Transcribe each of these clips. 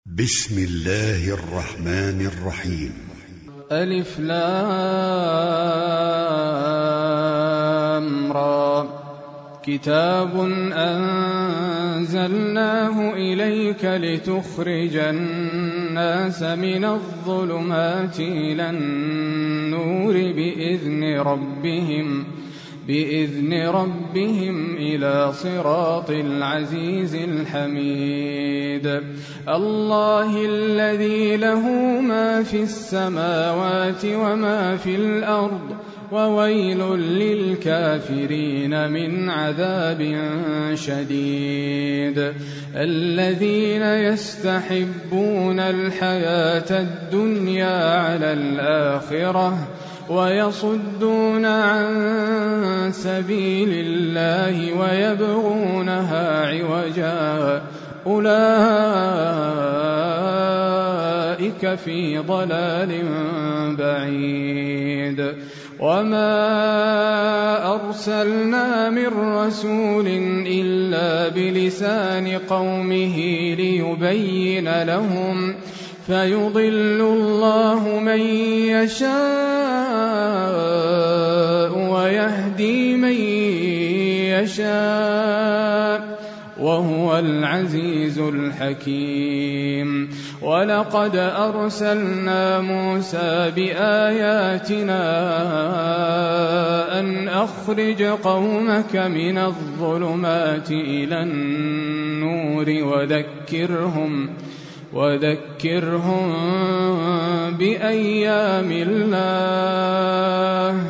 بسم الله الرحمن الرحيم. ألف لام را. كتاب أنزلناه إليك لتخرج الناس من الظلمات إلى النور بإذن ربهم إلى صراط العزيز الحميد. الله الذي له ما في السماوات وما في الأرض وويل للكافرين من عذاب شديد. الذين يستحبون الحياة الدنيا على الآخرة ويصدون عن سبيل الله ويبغونها عوجا أولئك في ضلال بعيد. وما أرسلنا من رسول إلا بلسان قومه ليبين لهم فيضل الله من يشاء ويهدي من يشاء وهو العزيز الحكيم. ولقد أرسلنا موسى بآياتنا أن أخرج قومك من الظلمات إلى النور وذكرهم بأيام الله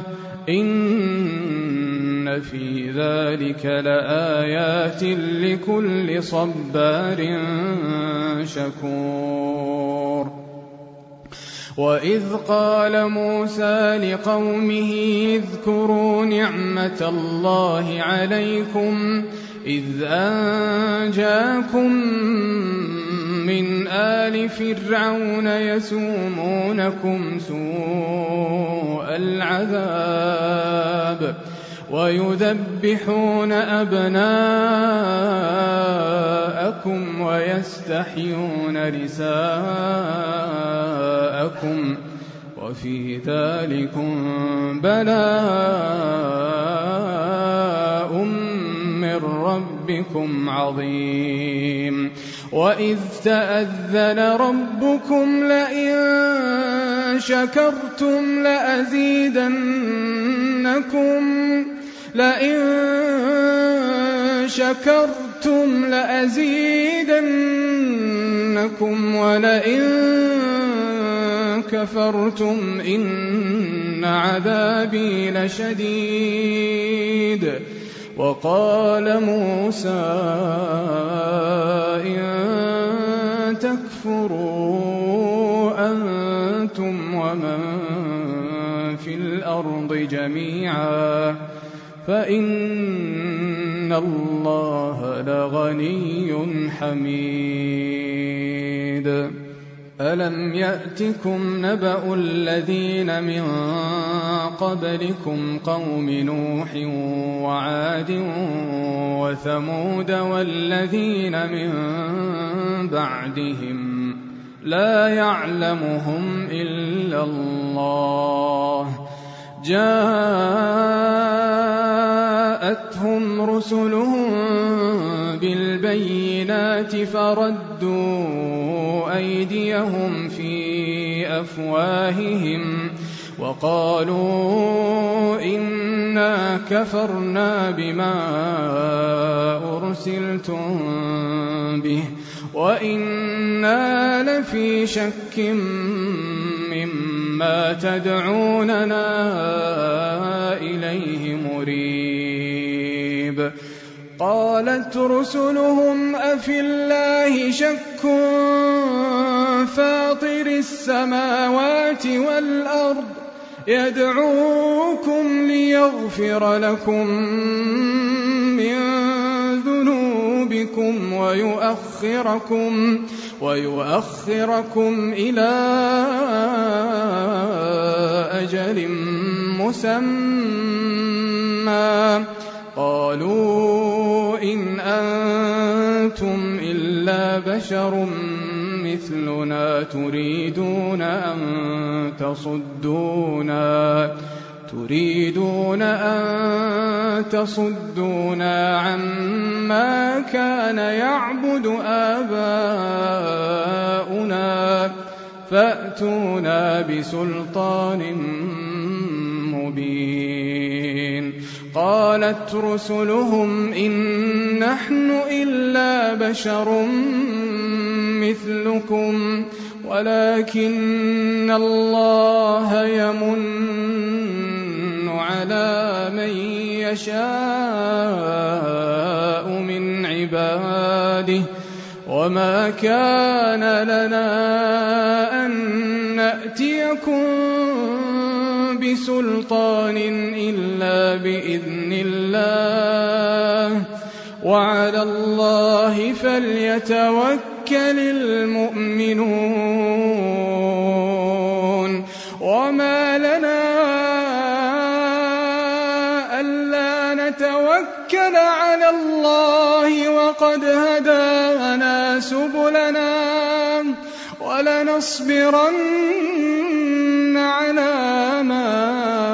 إن في ذلك لآيات لكل صبار شكور. وإذ قال موسى لقومه اذكروا نعمة الله عليكم إذ أنجاكم من آل فرعون يسومونكم سوء العذاب ويذبحون أبناءكم ويستحيون نساءكم وفي ذلكم بلاء من ربكم عظيم. وإذ تأذن ربكم لئن شكرتم لأزيدنكم ولئن كفرتم إن عذابي لشديد. وقال موسى إن تكفروا أنتم ومن في الأرض جميعا فإن الله لغني حميد. ألم يأتكم نبأ الذين من قبلكم قوم نوح وعاد وثمود والذين من بعدهم لا يعلمهم إلا الله جاءتهم رسلهم بالبينات فردوا أيديهم في أفواههم وقالوا إنا كفرنا بما أرسلتم به وإنا لفي شك مما تدعوننا إليه مريب. قالت رسلهم أفي الله شك فاطر السماوات والأرض يدعوكم ليغفر لكم من ذنوبكم ويؤخركم إلى أجل مسمى قالوا إن أنتم إلا بشر مثلنا تريدون أن تصدونا عما كان يعبد آباؤنا فأتونا بسلطان مبين. قالت رسلهم إن نحن إلا بشر مثلكم ولكن الله يمن على من يشاء من عباده وما كان لنا أن نأتيكم بسلطان إلا بإذن الله وعلى الله فليتوكل المؤمنون. وما لنا ألا نتوكل على الله وقد هدانا سبلنا ولنصبرن على ما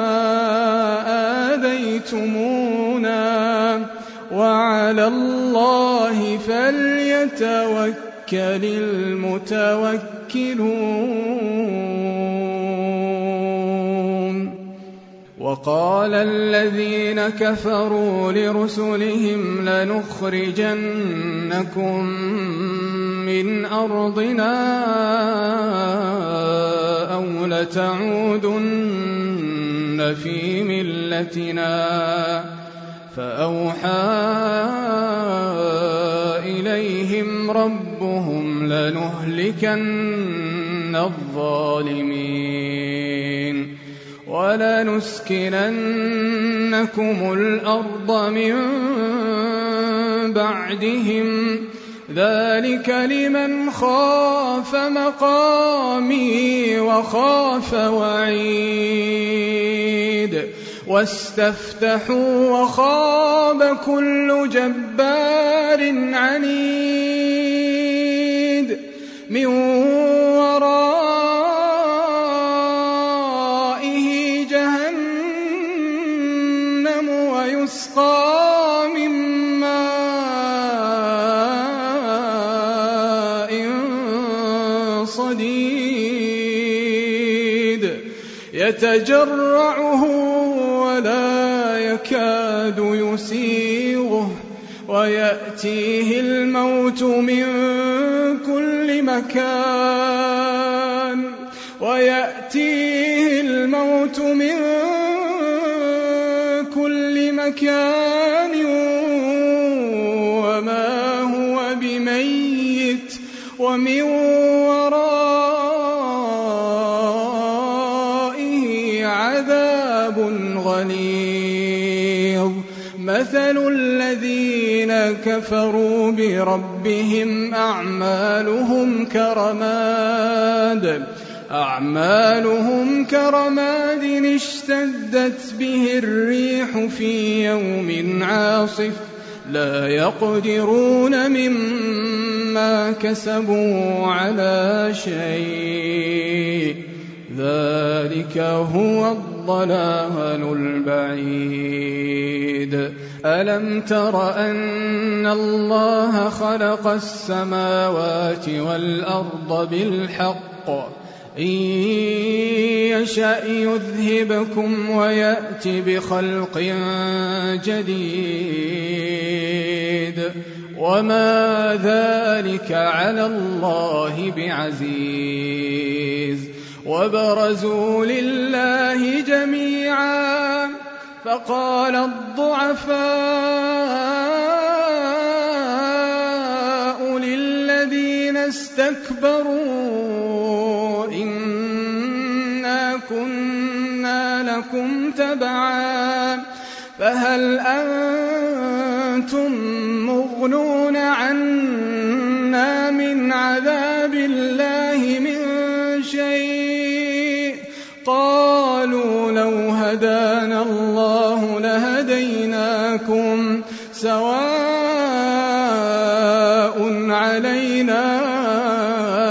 آذيتمونا وعلى الله فليتوكل المتوكلون. وقال الذين كفروا لرسلهم لنخرجنكم من أرضنا أو لتعودن في ملتنا فأوحى إليهم ربهم لنهلكن الظالمين ولنسكننكم الأرض من بعدهم ذلك لمن خاف مقامي وخاف وعيد. واستفتحوا وخاب كل جبار عنيد من ورائه جهنم ويسقى من ماء صديد يتجرعه ولا يكاد يسيغه ويأتيه الموت من كل مكان وما هو بميت ومن ورائه عذاب غليظ. مثل الذين كفروا بربهم أعمالهم كرماد اشتدت به الريح في يوم عاصف لا يقدرون مما كسبوا على شيء ذلك هو الضلال البعيد. ألم تر أن الله خلق السماوات والأرض بالحق إن يشأ يذهبكم ويأت بخلق جديد وما ذلك على الله بعزيز. وبرزوا لله جميعا فقال الضعفاء للذين استكبروا إنا كنا لكم تبعا فهل أنتم مغنون عنا من عذاب الله من شيء؟ قالوا لو هدانا الله لهديناكم سواء علينا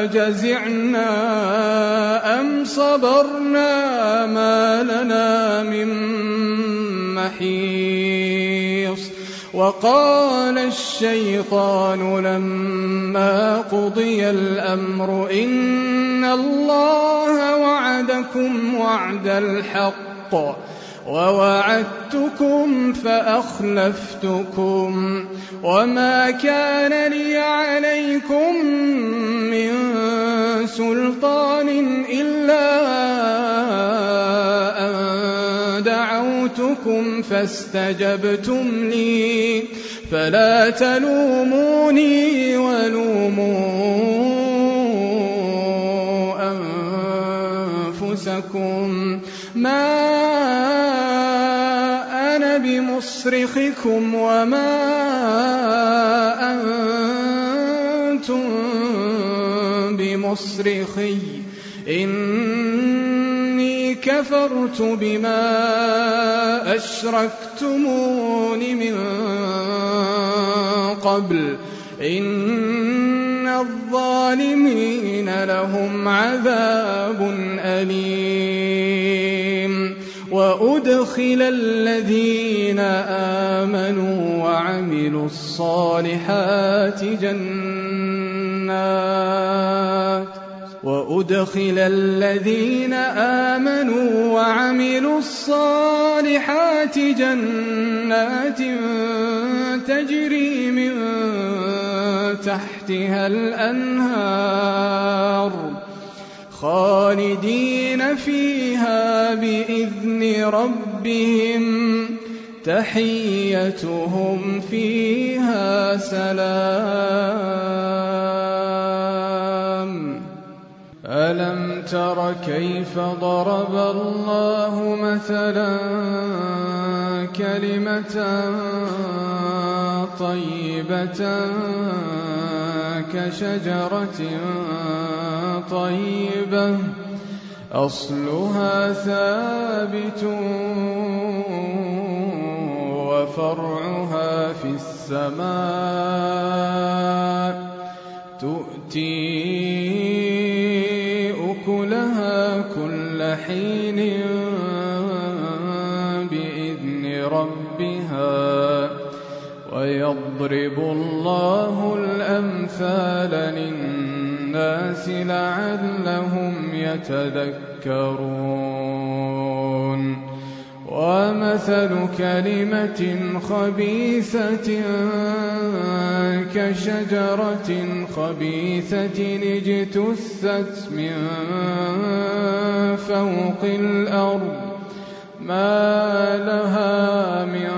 أجزعنا أم صبرنا ما لنا من محيص وقال الشيطان لما قضي الأمر إن الله وعدكم وعد الحق ووعدتكم فأخلفتكم وما كان لي عليكم من سلطان إلا أن دعوتكم فاستجبتم لي فلا تلوموني ولوموا أنفسكم ما أنا بمصرخكم وما أنتم بمصرخي إني كفرت بما أشركتمون من قبل إن الظالمين لهم عذاب أليم وأدخل الذين آمنوا وعملوا الصالحات جنات تجري من تحتها الأنهار خالدين فيها بإذن ربهم تحيتهم فيها سلام ألم تر كيف ضرب الله مثلا كلمة طيبة كشجرة طيبة أصلها ثابت وفرعها في السماء تؤتي أكلها كل حين بإذن ربها ويضرب الله الأمثال للناس لعلهم يتذكرون ومثل كلمة خبيثة كشجرة خبيثة اجتثت من فوق الأرض ما لها من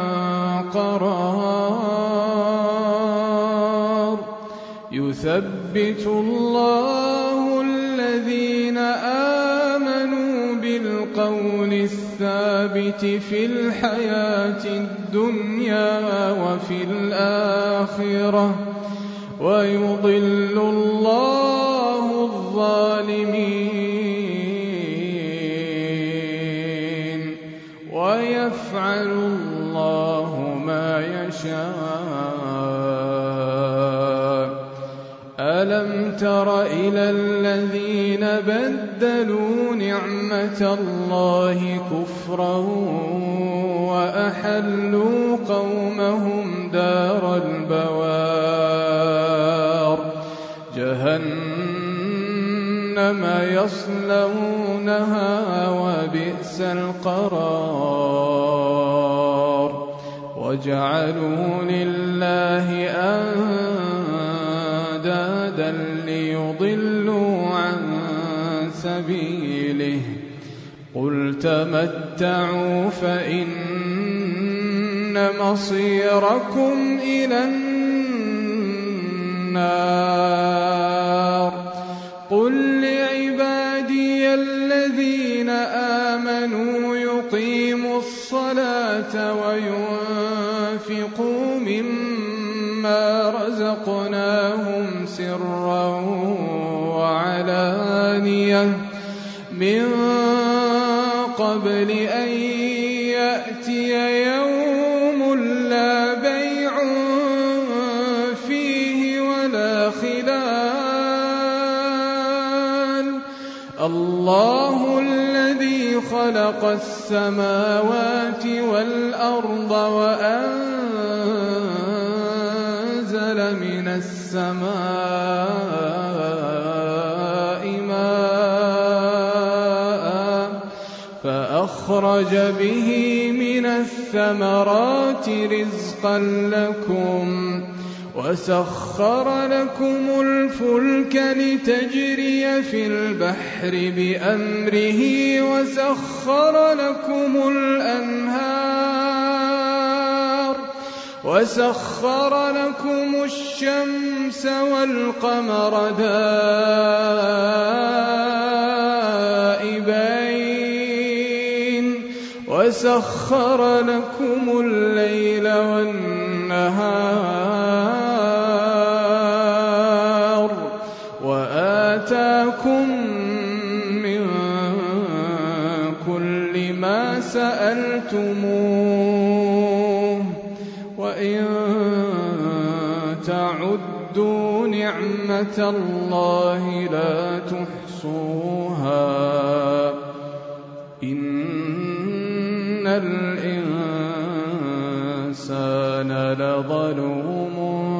قرار يثبت الله الذين آمنوا بالقول الثابت في الحياة الدنيا وفي الآخرة ويضل الله الظالمين ويفعل الله ما يشاء ألم تر إلى الذين بدلوا نعمة الله كفرا وأحلوا قومهم دار البوار جهنم يصلونها وبئس القرار وجعلوا لله أندادا ليضلوا عن سبيله قل تمتعوا فإن مصيركم إلى النار قل لعبادي الذين آمنوا يقيموا الصلاة وينفقوا مما رزقناهم سرا وعلانية من قبل أن يأتي يوم لا بيع فيه ولا خلال الله الذي خلق السماوات والأرض وأنزل من السماء ماء فأخرج به من الثمرات رزقا لكم وسخر لكم الفلك لتجري في البحر بأمره وسخر لكم الشمس والقمر دائبين وسخر لكم الليل والنهار وآتاكم من كل ما سألتموه وإن تعدوا نعمة الله لا تحصوها إن الإنسان لظلوم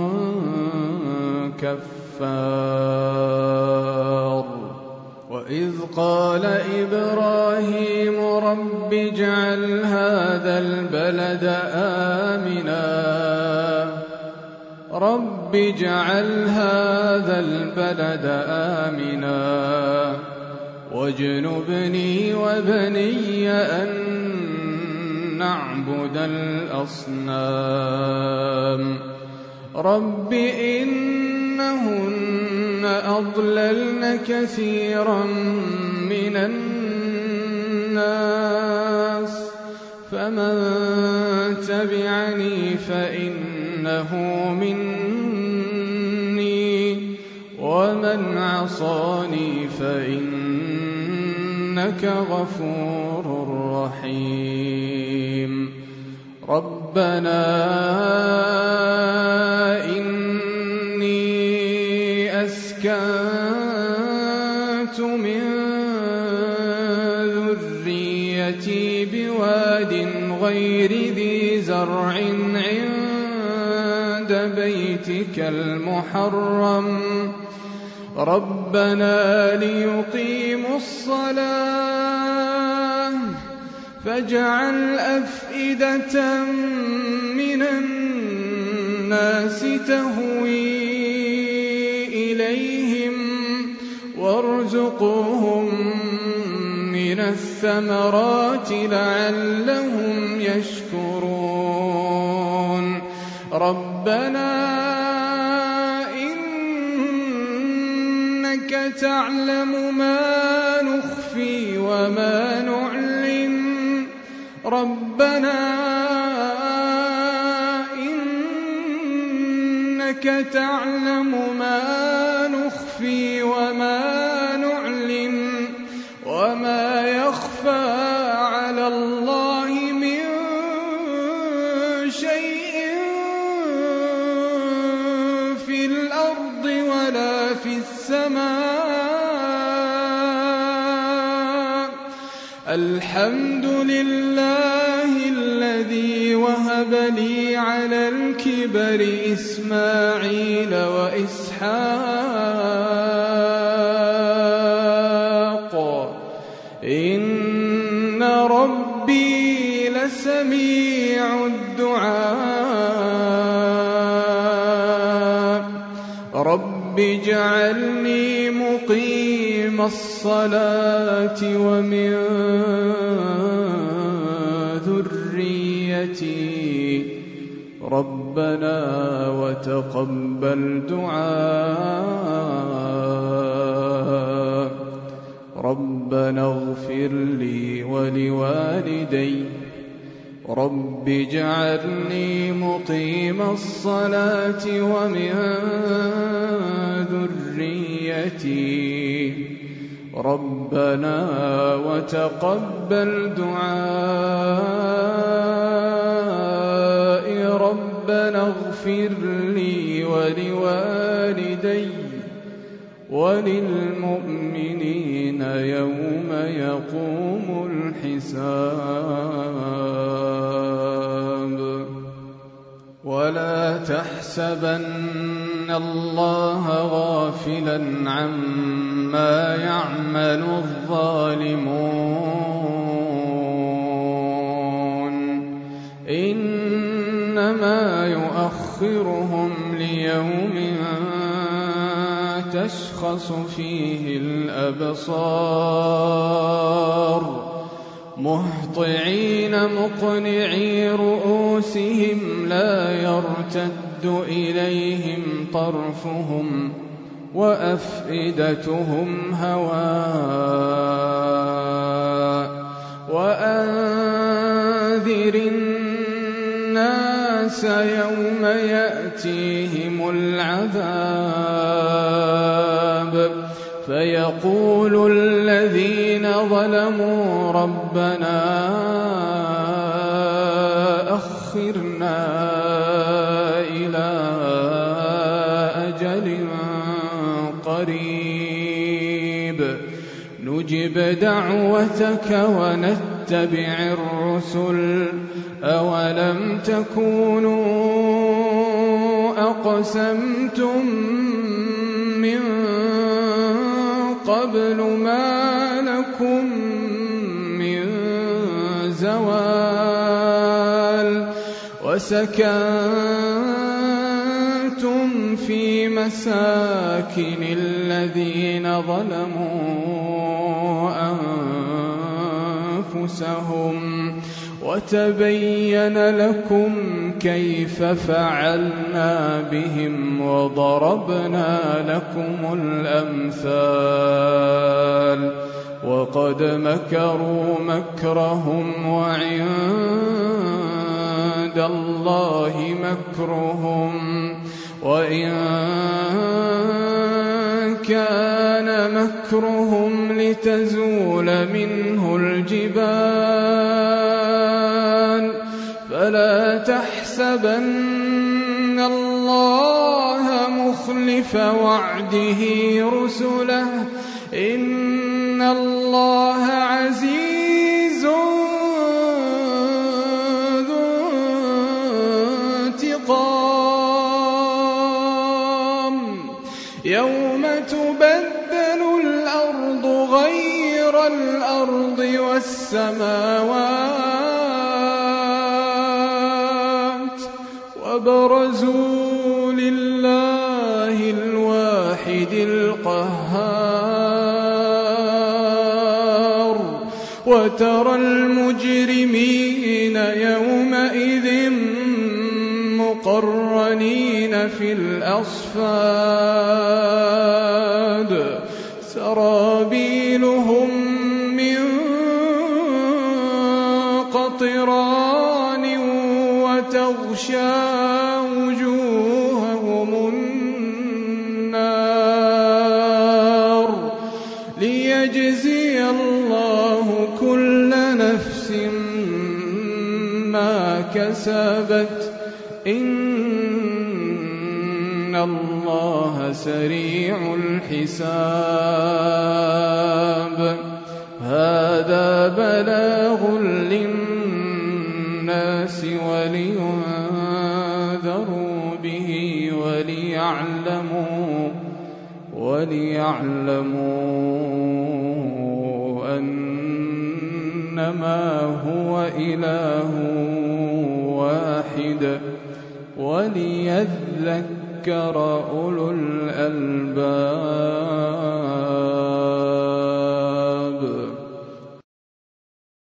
كفار وإذ قال إبراهيم رب اجعل هذا البلد آمنا واجنبني وبني أن نعبد الأصنام رب إنهن أضللن كثيرا من الناس فمن تبعني فإنه مني ومن عصاني فإنك غفور رحيم ربنا إني أسكنت من ذريتي بواد غير ذي زرع عند بيتك المحرم ربنا ليقيموا الصلاة فاجعل أفئدة من الناس تهوي إليهم وارزقهم من الثمرات لعلهم يشكرون ربنا إنك تعلم ما نخفي وما نعلن ربنا إنك تعلم ما نخفي وما نعلن وما يخفى على الله من شيء في الأرض ولا في السماء الحمد لله الذي وهب لي على الكبر إسماعيل وإسحاق إن ربي لسميع الدعاء رب اجعلني مقيم الصلاة ومن ذريتي ربنا وتقبل دعاء ربنا اغفر لي ولوالدي رب اجعلني مقيم الصلاة ومن ذريتي ربنا وتقبل دعائي ربنا اغفر لي ولوالدي وللمؤمنين يوم يقوم الحساب. ولا تحسبن الله غافلا عما يعمل الظالمون، إنما يؤخرهم ليوم تشخص فيه الأبصار، مهطعين مقنعي رؤوسهم لا يرتد إليهم طرفهم وأفئدتهم هواء. وأنذر الناس يوم يأتيهم العذاب فيقول الذين ظلموا ربنا أخرنا إلى أجل قريب نجب دعوتك ونتبع الرسل، أولم تكونوا أقسمتم من قبل ما لكم من زوال، وسكنتم في مساكن الذين ظلموا أنفسهم، وتبين لكم كيف فعلنا بهم وضربنا لكم الأمثال. وقد مكروا مكرهم وعند الله مكرهم وإن كان مكرهم لتزول منه الجبال. فلا تحسبن الله مخلف وعده رسله، إن الله عزيز ذو انتقام. يوم تبدل الأرض غير الأرض والسماوات وبرزوا لله الواحد القهار. وترى المجرمين يومئذ مقرنين في الأصفاد، سرابيلهم من قطران وتغشى وجوههم النار، ليجزي الله كل نفس ما كسبت، إن الله سريع الحساب. هذا بلاغ للناس ولينذروا به وليعلموا أنما هو إله واحد وليذكر أولو الألباب.